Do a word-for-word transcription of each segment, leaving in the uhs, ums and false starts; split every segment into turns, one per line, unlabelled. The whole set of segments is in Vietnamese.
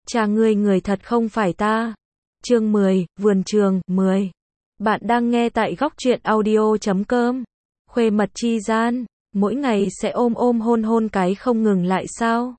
Cha ngươi người thật không phải ta. Chương mười, Vườn trường, mười. Bạn đang nghe tại góc truyện audio chấm com. Khuê mật chi gian, mỗi ngày sẽ ôm ôm hôn hôn cái không ngừng lại sao?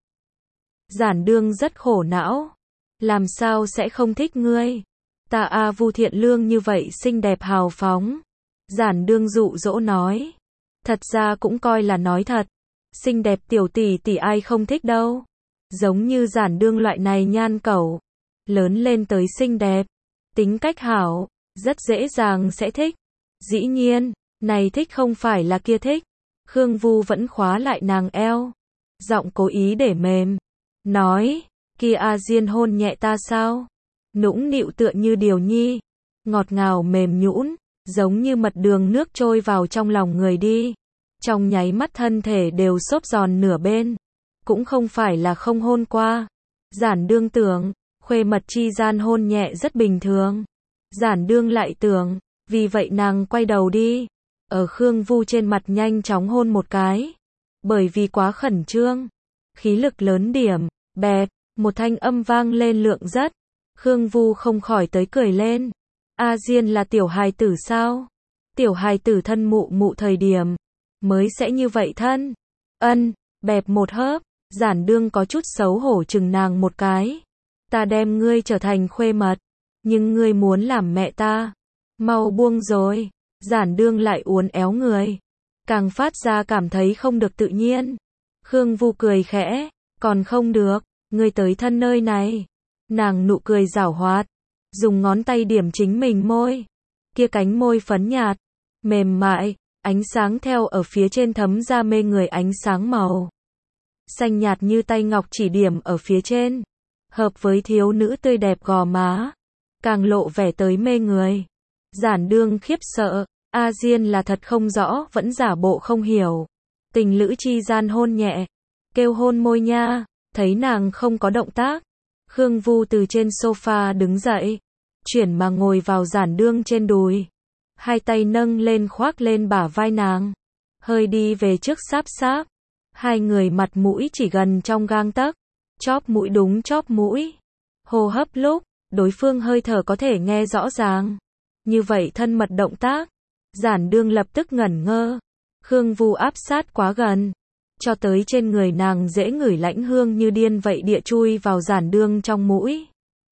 Giản Đương rất khổ não. Làm sao sẽ không thích ngươi? Ta a Vu Thiện Lương như vậy xinh đẹp hào phóng. Giản Đương dụ dỗ nói. Thật ra cũng coi là nói thật. Xinh đẹp tiểu tỷ tỷ ai không thích đâu. Giống như Giản Đương loại này nhan cẩu. Lớn lên tới xinh đẹp. Tính cách hảo. Rất dễ dàng sẽ thích. Dĩ nhiên, này thích không phải là kia thích. Khương Vu vẫn khóa lại nàng eo. Giọng cố ý để mềm. Nói, kia A Diên hôn nhẹ ta sao? Nũng nịu tựa như điều nhi. Ngọt ngào mềm nhũn, giống như mật đường nước trôi vào trong lòng người đi. Trong nháy mắt thân thể đều xốp giòn nửa bên. Cũng không phải là không hôn qua. Giản Đương tưởng, khuê mật chi gian hôn nhẹ rất bình thường. Giản Đương lại tưởng, vì vậy nàng quay đầu đi. Ở Khương Vu trên mặt nhanh chóng hôn một cái. Bởi vì quá khẩn trương. Khí lực lớn điểm, bẹp, một thanh âm vang lên lượng rất. Khương Vu không khỏi tới cười lên. A Diên là tiểu hài tử sao? Tiểu hài tử thân mụ mụ thời điểm. Mới sẽ như vậy thân. Ân, bẹp một hớp. Giản Đương có chút xấu hổ chừng nàng một cái. Ta đem ngươi trở thành khuê mật. Nhưng ngươi muốn làm mẹ ta. Mau buông rồi. Giản Đương lại uốn éo người. Càng phát ra cảm thấy không được tự nhiên. Khương Vu cười khẽ. Còn không được. Ngươi tới thân nơi này. Nàng nụ cười giảo hoạt. Dùng ngón tay điểm chính mình môi. Kia cánh môi phấn nhạt. Mềm mại. Ánh sáng theo ở phía trên thấm ra mê người ánh sáng màu. Xanh nhạt như tay ngọc chỉ điểm ở phía trên. Hợp với thiếu nữ tươi đẹp gò má. Càng lộ vẻ tới mê người. Giản Đương khiếp sợ. A Diên là thật không rõ vẫn giả bộ không hiểu. Tình lữ chi gian hôn nhẹ. Kêu hôn môi nha. Thấy nàng không có động tác. Khương Vu từ trên sofa đứng dậy. Chuyển mà ngồi vào Giản Đương trên đùi. Hai tay nâng lên khoác lên bả vai nàng. Hơi đi về trước sáp sáp. Hai người mặt mũi chỉ gần trong gang tấc. Chóp mũi đúng chóp mũi. Hô hấp lúc, đối phương hơi thở có thể nghe rõ ràng. Như vậy thân mật động tác. Giản Đương lập tức ngẩn ngơ. Khương Vu áp sát quá gần. Cho tới trên người nàng dễ ngửi lãnh hương như điên vậy địa chui vào Giản Đương trong mũi.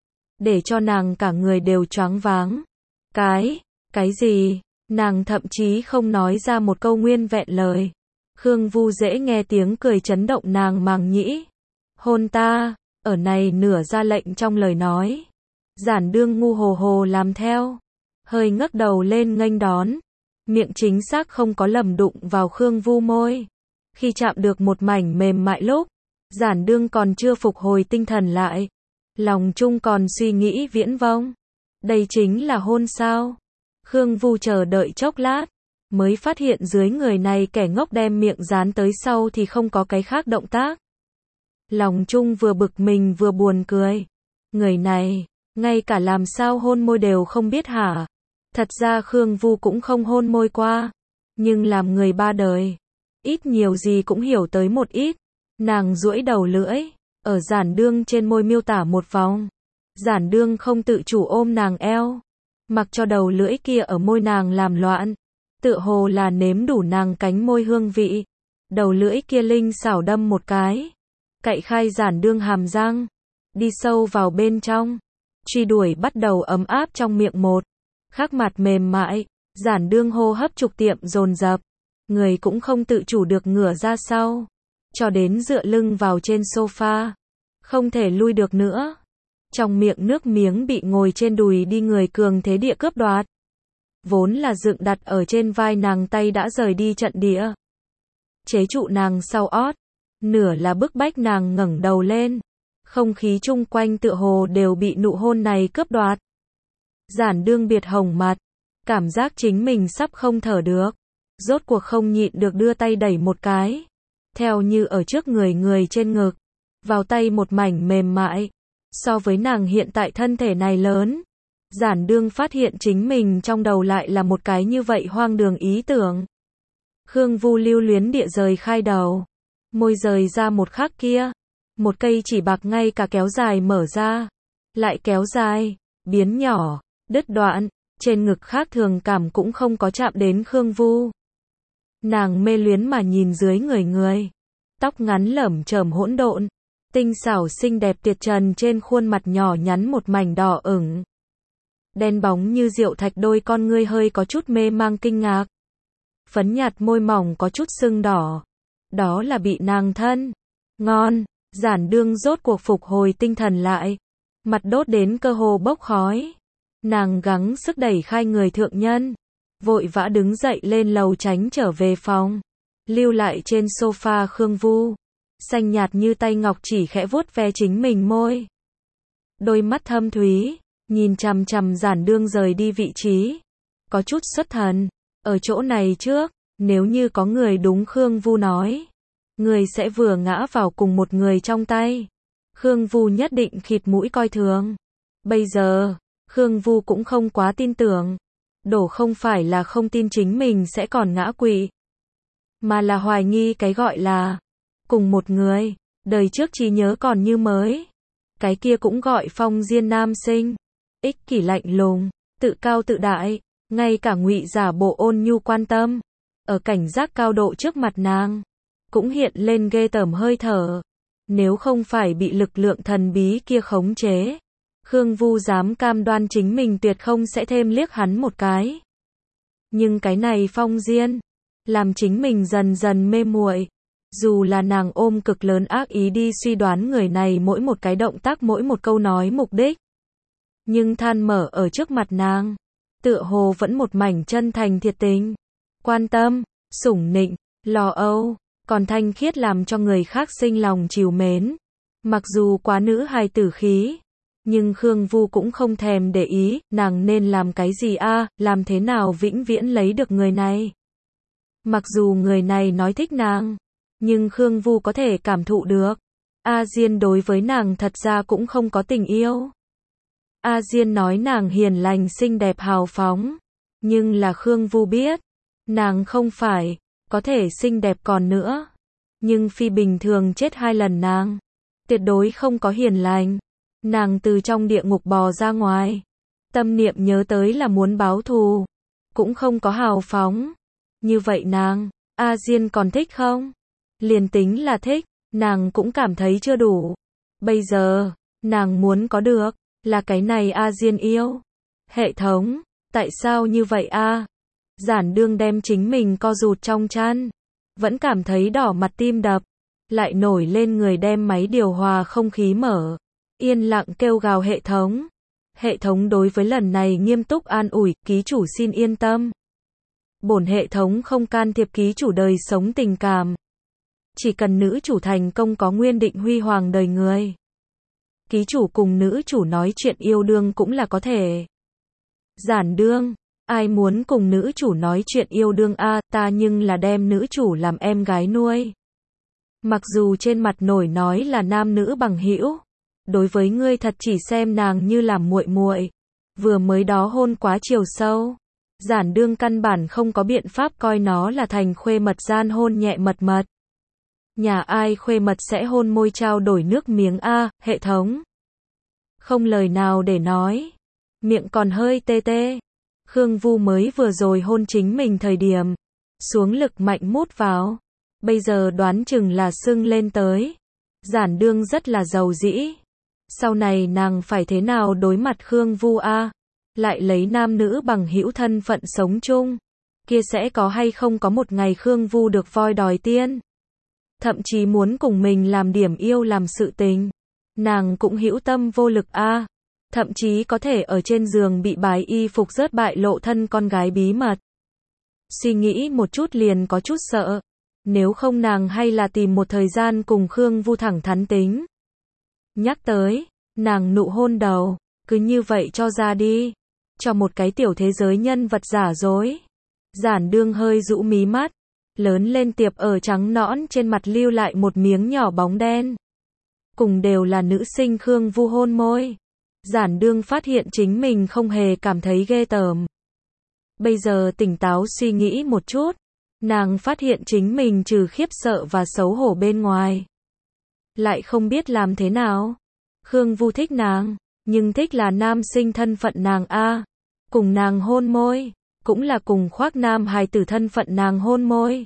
Để cho nàng cả người đều choáng váng. Cái, cái gì? Nàng thậm chí không nói ra một câu nguyên vẹn lời. Khương Vu dễ nghe tiếng cười chấn động nàng màng nhĩ. Hôn ta, ở này nửa ra lệnh trong lời nói. Giản Đương ngu hồ hồ làm theo. Hơi ngước đầu lên nghênh đón. Miệng chính xác không có lầm đụng vào Khương Vu môi. Khi chạm được một mảnh mềm mại lúc, Giản Đương còn chưa phục hồi tinh thần lại. Lòng chung còn suy nghĩ viễn vông. Đây chính là hôn sao? Khương Vu chờ đợi chốc lát. Mới phát hiện dưới người này kẻ ngốc đem miệng dán tới sau thì không có cái khác động tác. Lòng chung vừa bực mình vừa buồn cười. Người này, ngay cả làm sao hôn môi đều không biết hả? Thật ra Khương Vu cũng không hôn môi qua. Nhưng làm người ba đời. Ít nhiều gì cũng hiểu tới một ít. Nàng duỗi đầu lưỡi. Ở Giản Đương trên môi miêu tả một vòng. Giản Đương không tự chủ ôm nàng eo. Mặc cho đầu lưỡi kia ở môi nàng làm loạn. Tựa hồ là nếm đủ nàng cánh môi hương vị. Đầu lưỡi kia linh xảo đâm một cái. Cạy khai Giản Đương hàm răng. Đi sâu vào bên trong. Truy đuổi bắt đầu ấm áp trong miệng một. Khắc mặt mềm mại. Giản Đương hô hấp trục tiệm dồn dập. Người cũng không tự chủ được ngửa ra sau. Cho đến dựa lưng vào trên sofa. Không thể lui được nữa. Trong miệng nước miếng bị ngồi trên đùi đi người cường thế địa cướp đoạt. Vốn là dựng đặt ở trên vai nàng tay đã rời đi trận địa. Chế trụ nàng sau ót. Nửa là bức bách nàng ngẩng đầu lên. Không khí chung quanh tựa hồ đều bị nụ hôn này cướp đoạt. Giản Đương biệt hồng mặt. Cảm giác chính mình sắp không thở được. Rốt cuộc không nhịn được đưa tay đẩy một cái. Theo như ở trước người người trên ngực. Vào tay một mảnh mềm mại. So với nàng hiện tại thân thể này lớn. Giản Đương phát hiện chính mình trong đầu lại là một cái như vậy hoang đường ý tưởng. Khương Vu lưu luyến địa rời khai đầu. Môi rời ra một khắc kia. Một cây chỉ bạc ngay cả kéo dài mở ra, lại kéo dài, biến nhỏ, đứt đoạn, trên ngực khác thường cảm cũng không có chạm đến Khương Vu. Nàng mê luyến mà nhìn dưới người người, tóc ngắn lởm chởm hỗn độn, tinh xảo xinh đẹp tuyệt trần trên khuôn mặt nhỏ nhắn một mảnh đỏ ửng. Đen bóng như rượu thạch đôi con ngươi hơi có chút mê mang kinh ngạc. Phấn nhạt môi mỏng có chút sưng đỏ. Đó là bị nàng thân. Ngon, Giản Đương rốt cuộc phục hồi tinh thần lại. Mặt đốt đến cơ hồ bốc khói. Nàng gắng sức đẩy khai người thượng nhân. Vội vã đứng dậy lên lầu tránh trở về phòng. Lưu lại trên sofa Khương Vu. Xanh nhạt như tay ngọc chỉ khẽ vuốt ve chính mình môi. Đôi mắt thâm thúy, nhìn chằm chằm Giản Đương rời đi vị trí. Có chút xuất thần. Ở chỗ này trước, nếu như có người đúng Khương Vu nói. Người sẽ vừa ngã vào cùng một người trong tay. Khương Vu nhất định khịt mũi coi thường. Bây giờ, Khương Vu cũng không quá tin tưởng. Đổ không phải là không tin chính mình sẽ còn ngã quỵ. Mà là hoài nghi cái gọi là cùng một người, đời trước trí nhớ còn như mới. Cái kia cũng gọi phong diên nam sinh. Ích kỷ lạnh lùng, tự cao tự đại, ngay cả ngụy giả bộ ôn nhu quan tâm. Ở cảnh giác cao độ trước mặt nàng, cũng hiện lên ghê tởm hơi thở. Nếu không phải bị lực lượng thần bí kia khống chế, Khương Vu dám cam đoan chính mình tuyệt không sẽ thêm liếc hắn một cái. Nhưng cái này phong diên, làm chính mình dần dần mê muội. Dù là nàng ôm cực lớn ác ý đi suy đoán người này mỗi một cái động tác mỗi một câu nói mục đích. Nhưng than mở ở trước mặt nàng, tựa hồ vẫn một mảnh chân thành thiệt tình, quan tâm, sủng nịnh, lo âu, còn thanh khiết làm cho người khác sinh lòng trìu mến. Mặc dù quá nữ hài tử khí, nhưng Khương Vu cũng không thèm để ý, nàng nên làm cái gì a, làm thế nào vĩnh viễn lấy được người này. Mặc dù người này nói thích nàng, nhưng Khương Vu có thể cảm thụ được. A Diên đối với nàng thật ra cũng không có tình yêu. A Diên nói nàng hiền lành xinh đẹp hào phóng. Nhưng là Khương Vu biết, nàng không phải, có thể xinh đẹp còn nữa. Nhưng phi bình thường chết hai lần nàng. Tuyệt đối không có hiền lành. Nàng từ trong địa ngục bò ra ngoài. Tâm niệm nhớ tới là muốn báo thù. Cũng không có hào phóng. Như vậy nàng, A Diên còn thích không? Liền tính là thích, nàng cũng cảm thấy chưa đủ. Bây giờ, nàng muốn có được, là cái này A Diên yêu. Hệ thống, tại sao như vậy a? Giản Đương đem chính mình co rụt trong chăn. Vẫn cảm thấy đỏ mặt tim đập. Lại nổi lên người đem máy điều hòa không khí mở. Yên lặng kêu gào hệ thống. Hệ thống đối với lần này nghiêm túc an ủi, ký chủ xin yên tâm. Bổn hệ thống không can thiệp ký chủ đời sống tình cảm. Chỉ cần nữ chủ thành công có nguyên định huy hoàng đời người. Ký chủ cùng nữ chủ nói chuyện yêu đương cũng là có thể. Giản Đương, ai muốn cùng nữ chủ nói chuyện yêu đương a, ta nhưng là đem nữ chủ làm em gái nuôi. Mặc dù trên mặt nổi nói là nam nữ bằng hữu, đối với ngươi thật chỉ xem nàng như làm muội muội. Vừa mới đó hôn quá chiều sâu. Giản Đương căn bản không có biện pháp coi nó là thành khuê mật gian hôn nhẹ mật mật. Nhà ai khuê mật sẽ hôn môi trao đổi nước miếng a, hệ thống. Không lời nào để nói. Miệng còn hơi tê tê. Khương Vu mới vừa rồi hôn chính mình thời điểm. Xuống lực mạnh mút vào. Bây giờ đoán chừng là sưng lên tới. Giản Đương rất là giàu dĩ. Sau này nàng phải thế nào đối mặt Khương Vu a? Lại lấy nam nữ bằng hữu thân phận sống chung. Kia sẽ có hay không có một ngày Khương Vu được voi đòi tiên. Thậm chí muốn cùng mình làm điểm yêu làm sự tình. Nàng cũng hữu tâm vô lực a. Thậm chí có thể ở trên giường bị bái y phục rớt bại lộ thân con gái bí mật. Suy nghĩ một chút liền có chút sợ. Nếu không nàng hay là tìm một thời gian cùng Khương Vu thẳng thắn tính. Nhắc tới, nàng nụ hôn đầu, cứ như vậy cho ra đi. Cho một cái tiểu thế giới nhân vật giả dối. Giản Đương hơi rũ mí mắt. Lớn lên tiệp ở trắng nõn trên mặt lưu lại một miếng nhỏ bóng đen. Cùng đều là nữ sinh Khương Vu hôn môi. Giản Đương phát hiện chính mình không hề cảm thấy ghê tởm. Bây giờ tỉnh táo suy nghĩ một chút. Nàng phát hiện chính mình trừ khiếp sợ và xấu hổ bên ngoài. lại không biết làm thế nào. Khương Vu thích nàng, nhưng thích là nam sinh thân phận nàng a, cùng nàng hôn môi, cũng là cùng khoác nam hài tử thân phận nàng hôn môi.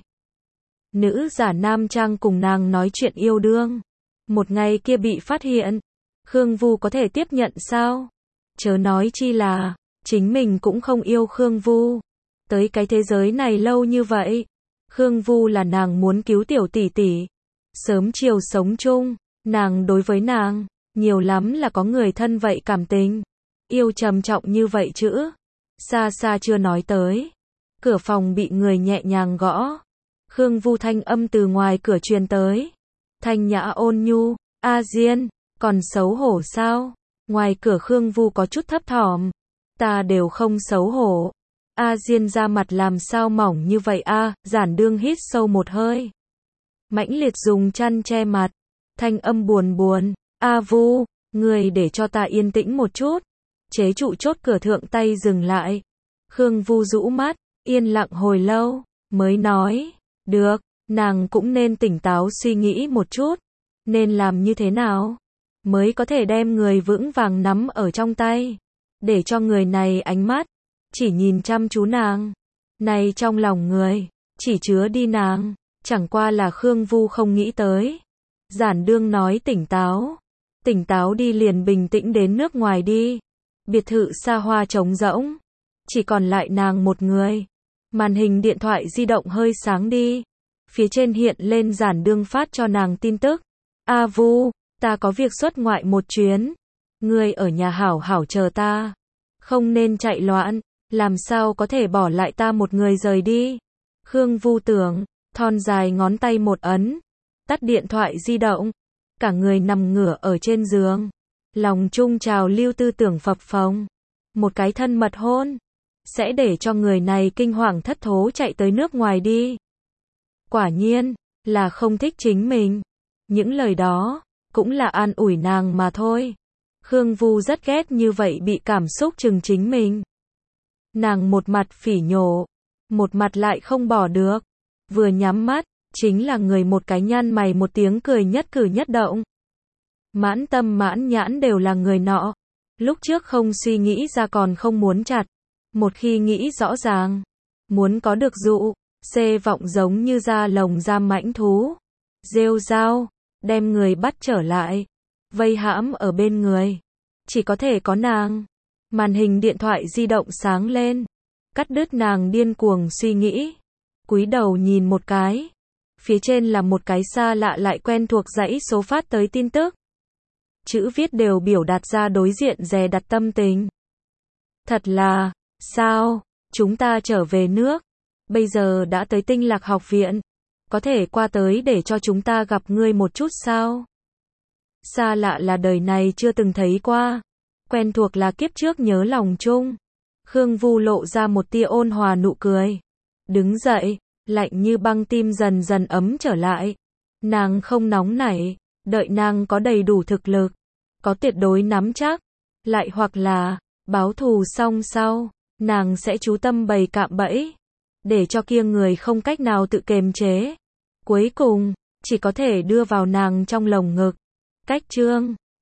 Nữ giả nam trang cùng nàng nói chuyện yêu đương. Một ngày kia bị phát hiện, Khương Vu có thể tiếp nhận sao? Chớ nói chi là, chính mình cũng không yêu Khương Vu. Tới cái thế giới này lâu như vậy, Khương Vu là nàng muốn cứu tiểu tỷ tỷ. Sớm chiều sống chung, nàng đối với nàng, nhiều lắm là có người thân vậy cảm tình. Yêu trầm trọng như vậy chữ. Xa xa chưa nói tới. Cửa phòng bị người nhẹ nhàng gõ. Khương Vu thanh âm từ ngoài cửa truyền tới. Thanh nhã ôn nhu, A Diên, còn xấu hổ sao? Ngoài cửa Khương Vu có chút thấp thỏm. Ta đều không xấu hổ. A Diên da mặt làm sao mỏng như vậy a? Giản Đương hít sâu một hơi. Mãnh liệt dùng chăn che mặt. Thanh âm buồn buồn. A Vu, người để cho ta yên tĩnh một chút. Chế trụ chốt cửa thượng tay dừng lại. Khương Vu rũ mắt, yên lặng hồi lâu, mới nói. Được, nàng cũng nên tỉnh táo suy nghĩ một chút. Nên làm như thế nào? Mới có thể đem người vững vàng nắm ở trong tay. Để cho người này ánh mắt chỉ nhìn chăm chú nàng. Này trong lòng người, chỉ chứa đi nàng. Chẳng qua là Khương Vu không nghĩ tới. Giản Đương nói tỉnh táo. Tỉnh táo đi liền bình tĩnh đến nước ngoài đi. Biệt thự xa hoa trống rỗng. Chỉ còn lại nàng một người. Màn hình điện thoại di động hơi sáng đi. Phía trên hiện lên Giản Đương phát cho nàng tin tức. A Vu, ta có việc xuất ngoại một chuyến. Ngươi ở nhà hảo hảo chờ ta. Không nên chạy loạn. Làm sao có thể bỏ lại ta một người rời đi. Khương Vu tưởng, thon dài ngón tay một ấn. Tắt điện thoại di động. Cả người nằm ngửa ở trên giường. Lòng trung trào lưu tư tưởng phập phồng. Một cái thân mật hôn. Sẽ để cho người này kinh hoàng thất thố chạy tới nước ngoài đi. Quả nhiên, là không thích chính mình. Những lời đó, cũng là an ủi nàng mà thôi. Khương Vu rất ghét như vậy bị cảm xúc chừng chính mình. Nàng một mặt phỉ nhổ, một mặt lại không bỏ được. Vừa nhắm mắt, chính là người một cái nhăn mày một tiếng cười nhất cử nhất động. Mãn tâm mãn nhãn đều là người nọ. Lúc trước không suy nghĩ ra còn không muốn chặt. Một khi nghĩ rõ ràng, muốn có được dụ, xê vọng giống như ra lồng giam mãnh thú. Rêu rao, đem người bắt trở lại. Vây hãm ở bên người. Chỉ có thể có nàng. Màn hình điện thoại di động sáng lên. Cắt đứt nàng điên cuồng suy nghĩ. Cúi đầu nhìn một cái. Phía trên là một cái xa lạ lại quen thuộc dãy số phát tới tin tức. Chữ viết đều biểu đạt ra đối diện dè đặt tâm tình. Thật là, sao, chúng ta trở về nước. Bây giờ đã tới Tinh Lạc học viện. Có thể qua tới để cho chúng ta gặp ngươi một chút sao? Xa lạ là đời này chưa từng thấy qua. Quen thuộc là kiếp trước nhớ lòng chung. Khương Vu lộ ra một tia ôn hòa nụ cười. Đứng dậy, lạnh như băng tim dần dần ấm trở lại. Nàng không nóng nảy, đợi nàng có đầy đủ thực lực. Có tuyệt đối nắm chắc. Lại hoặc là, báo thù xong sau, nàng sẽ chú tâm bày cạm bẫy. Để cho kia người không cách nào tự kiềm chế. Cuối cùng, chỉ có thể đưa vào nàng trong lồng ngực. Cách chương